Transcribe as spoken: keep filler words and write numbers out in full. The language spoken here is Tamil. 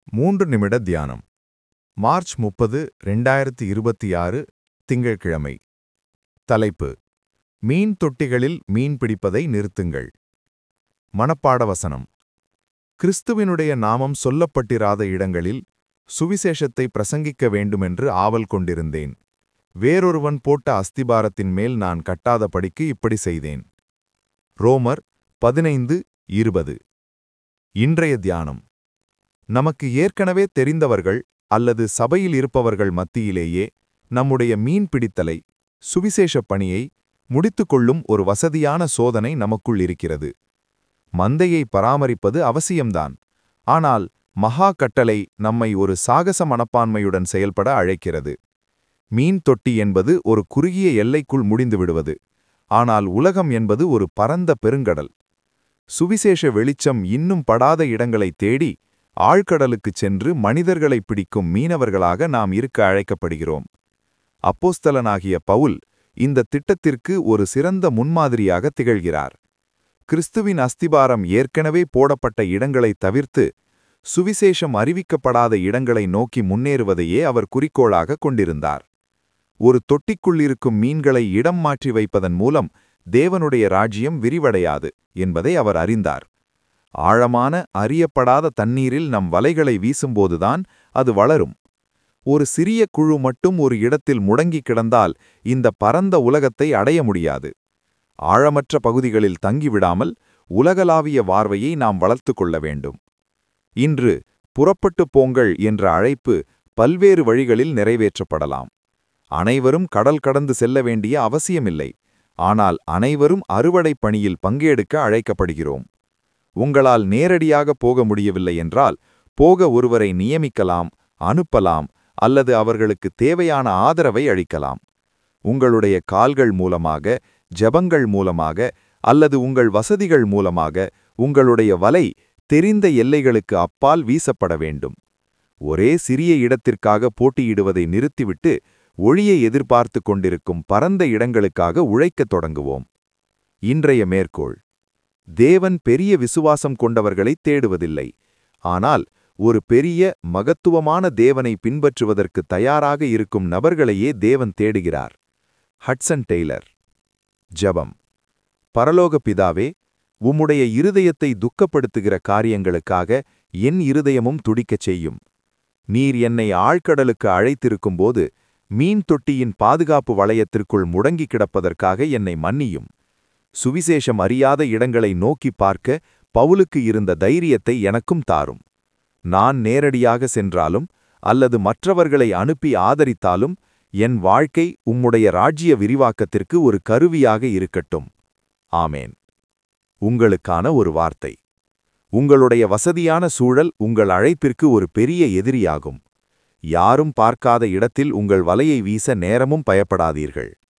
மூன்று நிமிட தியானம். மார்ச் முப்பது ரெண்டாயிரத்து இருபத்தி ஆறு திங்கட்கிழமை. தலைப்பு: மீன் தொட்டிகளில் மீன் பிடிப்பதை நிறுத்துங்கள். மனப்பாட வசனம்: கிறிஸ்துவினுடைய நாமம் சொல்லப்பட்டிராத இடங்களில் சுவிசேஷத்தை பிரசங்கிக்க வேண்டுமென்று ஆவல் கொண்டிருந்தேன். வேறொருவன் போட்ட அஸ்திபாரத்தின் மேல் நான் கட்டாதபடிக்கு இப்படி செய்தேன். ரோமர் பதினைந்து இருபது. இன்றைய தியானம்: நமக்கு ஏற்கனவே தெரிந்தவர்கள் அல்லது சபையில் இருப்பவர்கள் மத்தியிலேயே நம்முடைய மீன் பிடித்தலை, சுவிசேஷப் பணியை முடித்துக்கொள்ளும் ஒரு வசதியான சோதனை நமக்குள் இருக்கிறது. மந்தையை பராமரிப்பது அவசியம்தான். ஆனால் மகா கட்டளை நம்மை ஒரு சாகச மனப்பான்மையுடன் செயல்பட அழைக்கிறது. மீன் தொட்டி என்பது ஒரு குறுகிய எல்லைக்குள் முடிந்துவிடுவது. ஆனால் உலகம் என்பது ஒரு பரந்த பெருங்கடல். சுவிசேஷ வெளிச்சம் இன்னும் படாத இடங்களைத் தேடி ஆழ்கடலுக்குச் சென்று மனிதர்களை பிடிக்கும் மீனவர்களாக நாம் இருக்க அழைக்கப்படுகிறோம். அப்போஸ்தலனாகிய பவுல் இந்த திட்டத்திற்கு ஒரு சிறந்த முன்மாதிரியாக திகழ்கிறார். கிறிஸ்துவின் அஸ்திபாரம் ஏற்கனவே போடப்பட்ட இடங்களை தவிர்த்து சுவிசேஷம் அறிவிக்கப்படாத இடங்களை நோக்கி முன்னேறுவதையே அவர் குறிக்கோளாக கொண்டிருந்தார். ஒரு தொட்டிக்குள்ளிருக்கும் மீன்களை இடம் மாற்றி வைப்பதன் மூலம் தேவனுடைய ராஜ்யம் விரிவடையாது என்பதை அவர் அறிந்தார். ஆழமான அறியப்படாத தண்ணீரில் நம் வலைகளை வீசும்போதுதான் அது வளரும். ஒரு சிறிய குழு மட்டும் ஒரு இடத்தில் முடங்கி கிடந்தால் இந்த பரந்த உலகத்தை அடைய முடியாது. ஆழமற்ற பகுதிகளில் தங்கிவிடாமல் உலகளாவிய வார்வையை நாம் வளர்த்து கொள்ள வேண்டும். இன்று புறப்பட்டு போங்கள் என்ற அழைப்பு பல்வேறு வழிகளில் நிறைவேற்றப்படலாம். அனைவரும் கடல் கடந்து செல்ல வேண்டிய அவசியமில்லை. ஆனால் அனைவரும் அறுவடை பணியில் பங்கெடுக்க அழைக்கப்படுகிறோம். உங்களால் நேரடியாக போக முடியவில்லை என்றால் போக ஒருவரை நியமிக்கலாம், அனுப்பலாம், அல்லது அவர்களுக்கு தேவையான ஆதரவை அளிக்கலாம். உங்களுடைய கால்கள் மூலமாக, ஜெபங்கள் மூலமாக, அல்லது உங்கள் வசதிகள் மூலமாக உங்களுடைய வலை தெரிந்த எல்லைகளுக்கு அப்பால் வீசப்பட வேண்டும். ஒரே சிறிய இடத்திற்காக போட்டியிடுவதை நிறுத்திவிட்டு ஒளியை எதிர்பார்த்து கொண்டிருக்கும் பரந்த இடங்களுக்காக உழைக்கத் தொடங்குவோம். இன்றைய மேற்கோள்: தேவன் பெரிய விசுவாசம் கொண்டவர்களை தேடுவதில்லை, ஆனால் ஒரு பெரிய மகத்துவமான தேவனை பின்பற்றுவதற்கு தயாராக இருக்கும் நபர்களையே தேவன் தேடுகிறார். ஹட்சன் டெய்லர். ஜெபம். பரலோக பிதாவே, உம்முடைய இருதயத்தை துக்கப்படுத்துகிற காரியங்களுக்காக என் இருதயமும் துடிக்கச் செய்யும். நீர் என்னை ஆழ்கடலுக்கு அழைத்திருக்கும்போது மீன் தொட்டியின் பாதுகாப்பு வளையத்திற்குள் முடங்கி கிடப்பதற்காக என்னை மன்னியும். சுவிசேஷம் அறியாத இடங்களை நோக்கி பார்க்க பவுலுக்கு இருந்த தைரியத்தை எனக்கும் தாரும். நான் நேரடியாக சென்றாலும் அல்லது மற்றவர்களை அனுப்பி ஆதரித்தாலும் என் வாழ்க்கை உம்முடைய ராஜ்ய விரிவாக்கத்திற்கு ஒரு கருவியாக இருக்கட்டும். ஆமேன். உங்களுக்கான ஒரு வார்த்தை: உங்களுடைய வசதியான சூழல் உங்கள் அழைப்பிற்கு ஒரு பெரிய எதிரியாகும். யாரும் பார்க்காத இடத்தில் உங்கள் வலையை வீச நேரமும் பயப்படாதீர்கள்.